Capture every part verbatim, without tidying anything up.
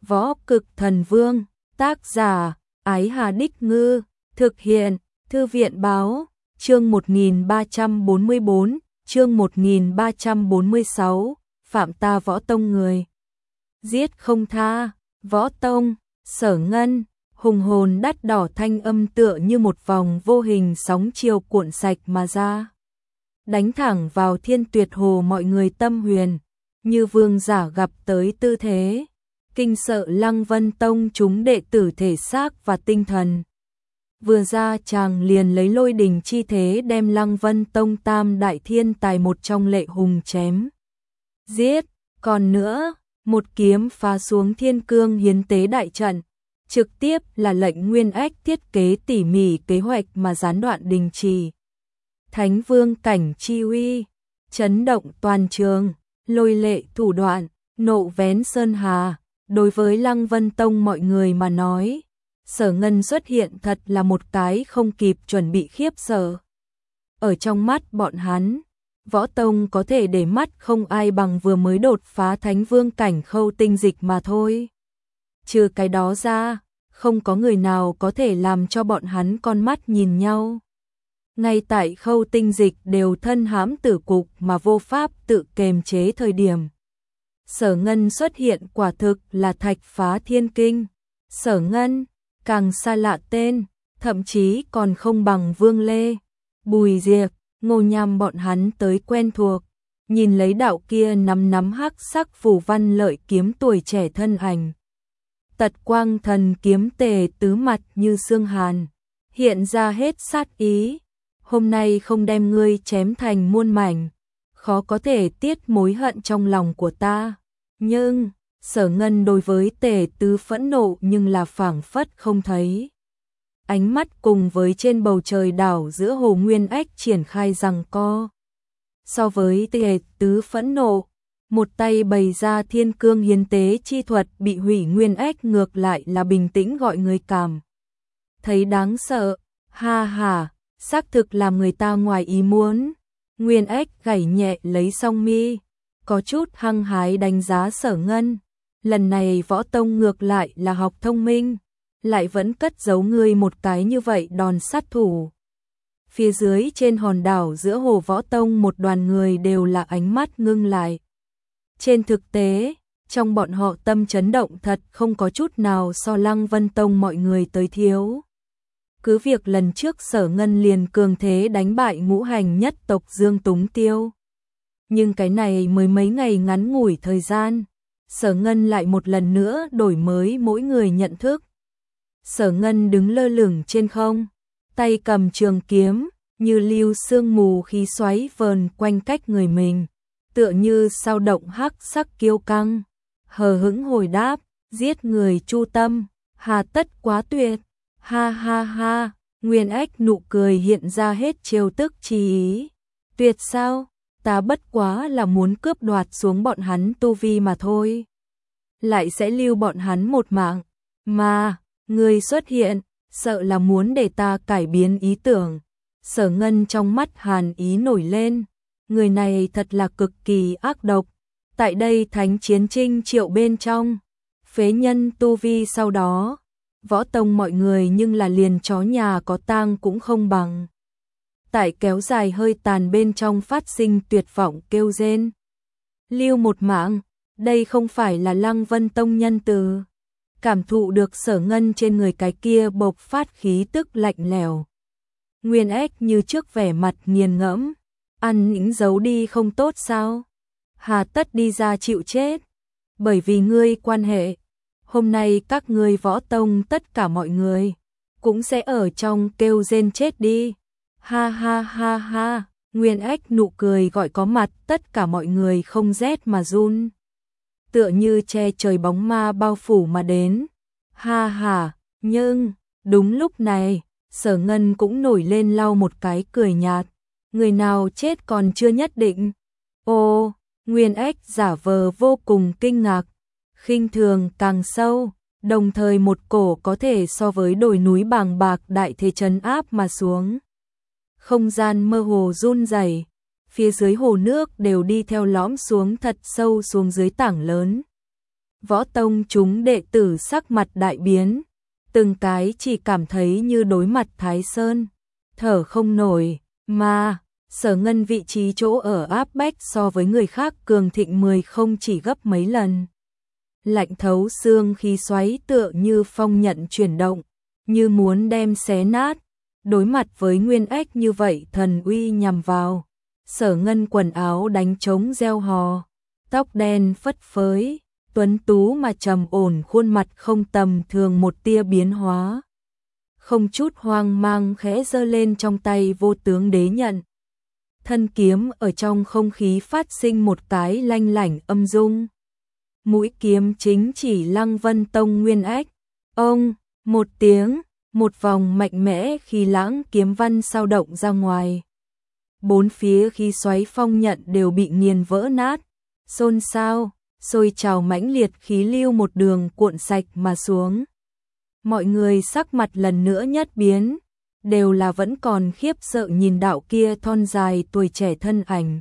Võ Cực Thần Vương, tác giả, Ái Hà Đích Ngư, thực hiện, Thư viện Báo, chương một nghìn ba trăm bốn mươi bốn, chương một nghìn ba trăm bốn mươi sáu, phạm ta Võ Tông người. Giết không tha, Võ Tông, Sở Ngân, hùng hồn đắt đỏ thanh âm tựa như một vòng vô hình sóng chiều cuộn sạch mà ra. Đánh thẳng vào Thiên Tuyệt Hồ mọi người tâm huyền, như vương giả gặp tới tư thế, kinh sợ Lăng Vân Tông chúng đệ tử thể xác và tinh thần. Vừa ra chàng liền lấy lôi đình chi thế đem Lăng Vân Tông tam đại thiên tài một trong lệ hùng chém. Giết, còn nữa, một kiếm phá xuống Thiên Cương hiến tế đại trận, trực tiếp là lệnh Nguyên Ách thiết kế tỉ mỉ kế hoạch mà gián đoạn đình trì. Thánh Vương cảnh chi uy, chấn động toàn trường, lôi lệ thủ đoạn, nộ vén sơn hà. Đối với Lăng Vân Tông mọi người mà nói, Sở Ngân xuất hiện thật là một cái không kịp chuẩn bị khiếp sợ. Ở trong mắt bọn hắn, Võ Tông có thể để mắt không ai bằng vừa mới đột phá Thánh Vương cảnh Khâu Tinh Dịch mà thôi. Trừ cái đó ra, không có người nào có thể làm cho bọn hắn con mắt nhìn nhau. Ngay tại Khâu Tinh Dịch đều thân hãm tử cục mà vô pháp tự kềm chế thời điểm. Sở Ngân xuất hiện quả thực là thạch phá thiên kinh. Sở Ngân, càng xa lạ tên, thậm chí còn không bằng Vương Lê, Bùi Diệp, Ngô Nham bọn hắn tới quen thuộc. Nhìn lấy đạo kia nắm nắm hắc sắc phù văn lợi kiếm tuổi trẻ thân ảnh. Tật quang thần kiếm tề tứ mặt như xương hàn, hiện ra hết sát ý. Hôm nay không đem ngươi chém thành muôn mảnh, khó có thể tiết mối hận trong lòng của ta. Nhưng, Sở Ngân đối với tề tứ phẫn nộ nhưng là phảng phất không thấy. Ánh mắt cùng với trên bầu trời đảo giữa hồ Nguyên Ách triển khai giằng co. So với tề tứ phẫn nộ, một tay bày ra Thiên Cương hiến tế chi thuật bị hủy Nguyên Ách ngược lại là bình tĩnh gọi người cảm thấy đáng sợ. Ha ha, xác thực làm người ta ngoài ý muốn. Nguyên Ách gảy nhẹ lấy song mi, có chút hăng hái đánh giá Sở Ngân. Lần này Võ Tông ngược lại là học thông minh, lại vẫn cất giấu ngươi một cái như vậy đòn sát thủ. Phía dưới trên hòn đảo giữa hồ Võ Tông một đoàn người đều là ánh mắt ngưng lại. Trên thực tế, trong bọn họ tâm chấn động thật không có chút nào so Lăng Vân Tông mọi người tới thiếu. Cứ việc lần trước Sở Ngân liền cường thế đánh bại ngũ hành nhất tộc Dương Túng Tiêu. Nhưng cái này mới mấy ngày ngắn ngủi thời gian, Sở Ngân lại một lần nữa đổi mới mỗi người nhận thức. Sở Ngân đứng lơ lửng trên không, tay cầm trường kiếm, như lưu sương mù khí xoáy vờn quanh cách người mình, tựa như sao động hắc sắc kiêu căng, hờ hững hồi đáp, giết người chu tâm, hà tất quá tuyệt, ha ha ha, Nguyên Ách nụ cười hiện ra hết trêu tức chi ý, tuyệt sao? Ta bất quá là muốn cướp đoạt xuống bọn hắn tu vi mà thôi. Lại sẽ lưu bọn hắn một mạng. Mà, người xuất hiện, sợ là muốn để ta cải biến ý tưởng. Sở Ngân trong mắt hàn ý nổi lên. Người này thật là cực kỳ ác độc. Tại đây thánh chiến trinh triệu bên trong. Phế nhân tu vi sau đó. Võ Tông mọi người nhưng là liền chó nhà có tang cũng không bằng. Tại kéo dài hơi tàn bên trong phát sinh tuyệt vọng kêu rên. Lưu một mạng, đây không phải là Lăng Vân Tông nhân từ. Cảm thụ được Sở Ngân trên người cái kia bộc phát khí tức lạnh lẽo. Nguyên Ách như trước vẻ mặt nghiền ngẫm, ăn những giấu đi không tốt sao? Hà tất đi ra chịu chết, bởi vì ngươi quan hệ. Hôm nay các ngươi Võ Tông tất cả mọi người cũng sẽ ở trong kêu rên chết đi. Ha ha ha ha, Nguyên Ách nụ cười gọi có mặt tất cả mọi người không rét mà run. Tựa như che trời bóng ma bao phủ mà đến. Ha ha, nhưng, đúng lúc này, Sở Ngân cũng nổi lên lau một cái cười nhạt. Người nào chết còn chưa nhất định. Ô, Nguyên Ách giả vờ vô cùng kinh ngạc, khinh thường càng sâu, đồng thời một cổ có thể so với đồi núi bàng bạc đại thế trấn áp mà xuống. Không gian mơ hồ run rẩy, phía dưới hồ nước đều đi theo lõm xuống thật sâu xuống dưới tảng lớn. Võ tông chúng đệ tử sắc mặt đại biến, từng cái chỉ cảm thấy như đối mặt Thái Sơn, thở không nổi, mà Sở Ngân vị trí chỗ ở áp bách so với người khác cường thịnh mười không chỉ gấp mấy lần. Lạnh thấu xương khí xoáy tựa như phong nhận chuyển động, như muốn đem xé nát, đối mặt với nguyên ách như vậy thần uy nhằm vào. Sở Ngân quần áo đánh trống reo hò, tóc đen phất phới, tuấn tú mà trầm ổn, khuôn mặt không tầm thường một tia biến hóa. Không chút hoang mang khẽ giơ lên trong tay vô tướng đế nhận. Thân kiếm ở trong không khí phát sinh một cái lanh lảnh âm dung. Mũi kiếm chính chỉ Lăng Vân Tông nguyên ách. Ông, một tiếng, một vòng mạnh mẽ khí lãng kiếm văn sao động ra ngoài. Bốn phía khí xoáy phong nhận đều bị nghiền vỡ nát, xôn xao, sôi trào mãnh liệt khí lưu một đường cuộn sạch mà xuống. Mọi người sắc mặt lần nữa nhất biến, đều là vẫn còn khiếp sợ nhìn đạo kia thon dài tuổi trẻ thân ảnh.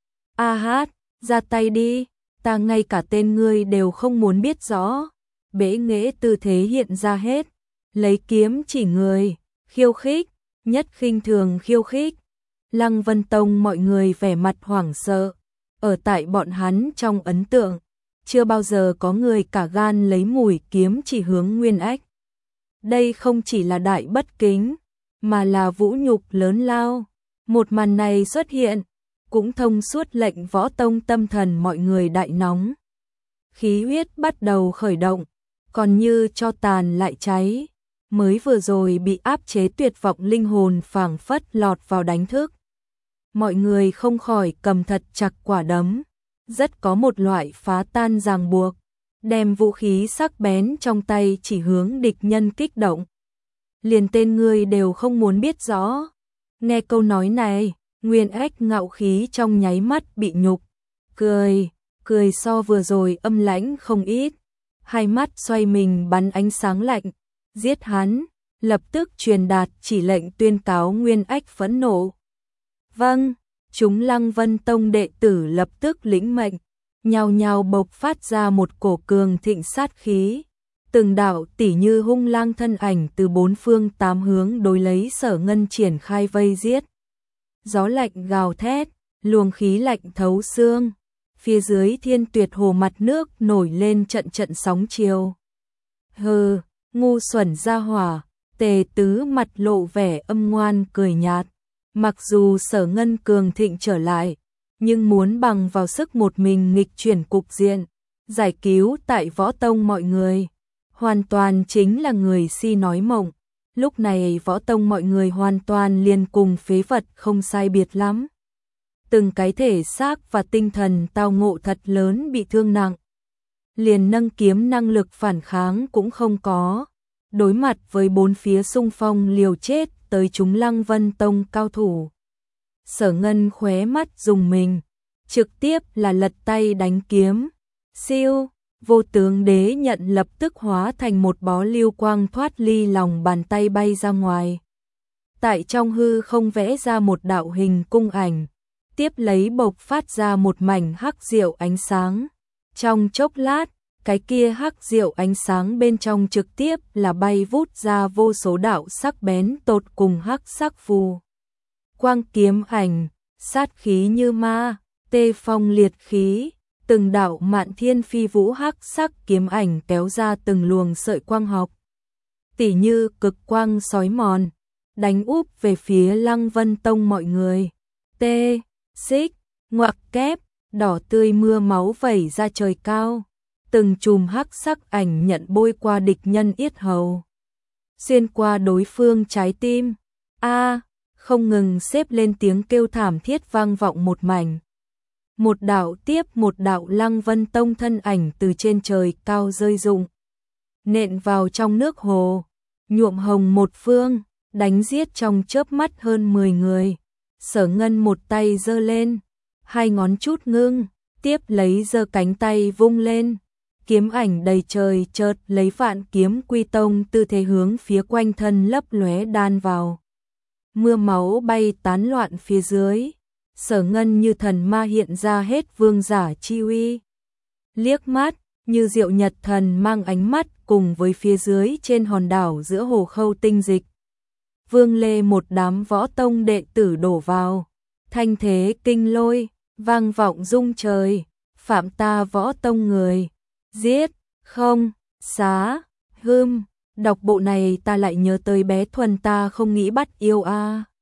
A hát, ra tay đi, ta ngay cả tên ngươi đều không muốn biết rõ. Bế nghệ tư thế hiện ra hết, lấy kiếm chỉ người, khiêu khích, nhất khinh thường khiêu khích. Lăng Vân Tông mọi người vẻ mặt hoảng sợ, ở tại bọn hắn trong ấn tượng, chưa bao giờ có người cả gan lấy mũi kiếm chỉ hướng nguyên ách. Đây không chỉ là đại bất kính, mà là vũ nhục lớn lao. Một màn này xuất hiện, cũng thông suốt lệnh Võ Tông tâm thần mọi người đại nóng. Khí huyết bắt đầu khởi động, còn như cho tàn lại cháy, mới vừa rồi bị áp chế tuyệt vọng linh hồn phảng phất lọt vào đánh thức. Mọi người không khỏi cầm thật chặt quả đấm, rất có một loại phá tan ràng buộc, đem vũ khí sắc bén trong tay chỉ hướng địch nhân kích động. Liền tên ngươi đều không muốn biết rõ. Nghe câu nói này, nguyên ách ngạo khí trong nháy mắt bị nhục, cười, cười so vừa rồi âm lãnh không ít, hai mắt xoay mình bắn ánh sáng lạnh, giết hắn, lập tức truyền đạt chỉ lệnh tuyên cáo nguyên ách phẫn nộ. Vâng, chúng Lăng Vân Tông đệ tử lập tức lĩnh mệnh, nhao nhao bộc phát ra một cổ cường thịnh sát khí. Từng đạo tỉ như hung lang thân ảnh từ bốn phương tám hướng đối lấy Sở Ngân triển khai vây giết. Gió lạnh gào thét, luồng khí lạnh thấu xương, phía dưới Thiên Tuyệt Hồ mặt nước nổi lên trận trận sóng chiều. Hừ, ngu xuẩn gia hỏa, Tề Tứ mặt lộ vẻ âm ngoan cười nhạt. Mặc dù Sở Ngân cường thịnh trở lại, nhưng muốn bằng vào sức một mình nghịch chuyển cục diện, giải cứu tại Võ Tông mọi người, hoàn toàn chính là người si nói mộng. Lúc này Võ Tông mọi người hoàn toàn liền cùng phế vật không sai biệt lắm. Từng cái thể xác và tinh thần tao ngộ thật lớn bị thương nặng. Liền nâng kiếm năng lực phản kháng cũng không có. Đối mặt với bốn phía xung phong liều chết tới chúng Lăng Vân Tông cao thủ. Sở Ngân khóe mắt dùng mình, trực tiếp là lật tay đánh kiếm. Siêu, vô tướng đế nhận lập tức hóa thành một bó lưu quang thoát ly lòng bàn tay bay ra ngoài. Tại trong hư không vẽ ra một đạo hình cung ảnh, tiếp lấy bộc phát ra một mảnh hắc diệu ánh sáng. Trong chốc lát, cái kia hắc diệu ánh sáng bên trong trực tiếp là bay vút ra vô số đạo sắc bén tột cùng hắc sắc phù. Quang kiếm ảnh, sát khí như ma, tê phong liệt khí, từng đạo mạn thiên phi vũ hắc sắc kiếm ảnh kéo ra từng luồng sợi quang học. Tỉ như cực quang sói mòn, đánh úp về phía Lăng Vân Tông mọi người. Tê, xích, ngoặc kép, đỏ tươi mưa máu vẩy ra trời cao. Từng chùm hắc sắc ảnh nhận bôi qua địch nhân yết hầu, xuyên qua đối phương trái tim. A, không ngừng xếp lên tiếng kêu thảm thiết vang vọng một mảnh. Một đạo tiếp một đạo Lăng Vân Tông thân ảnh từ trên trời cao rơi rụng, nện vào trong nước hồ, nhuộm hồng một phương, đánh giết trong chớp mắt hơn mười người. Sở Ngân một tay giơ lên, hai ngón chút ngưng, tiếp lấy giơ cánh tay vung lên. Kiếm ảnh đầy trời chợt lấy vạn kiếm quy tông tư thế hướng phía quanh thân lấp lóe đan vào. Mưa máu bay tán loạn phía dưới. Sở Ngân như thần ma hiện ra hết vương giả chi uy. Liếc mắt, như diệu nhật thần mang ánh mắt cùng với phía dưới trên hòn đảo giữa hồ khâu tinh dịch. Vương Lê một đám võ tông đệ tử đổ vào, thanh thế kinh lôi, vang vọng rung trời, phạm ta võ tông người, giết, không, xá, hươm, đọc bộ này ta lại nhớ tới bé Thuần ta không nghĩ bắt yêu a.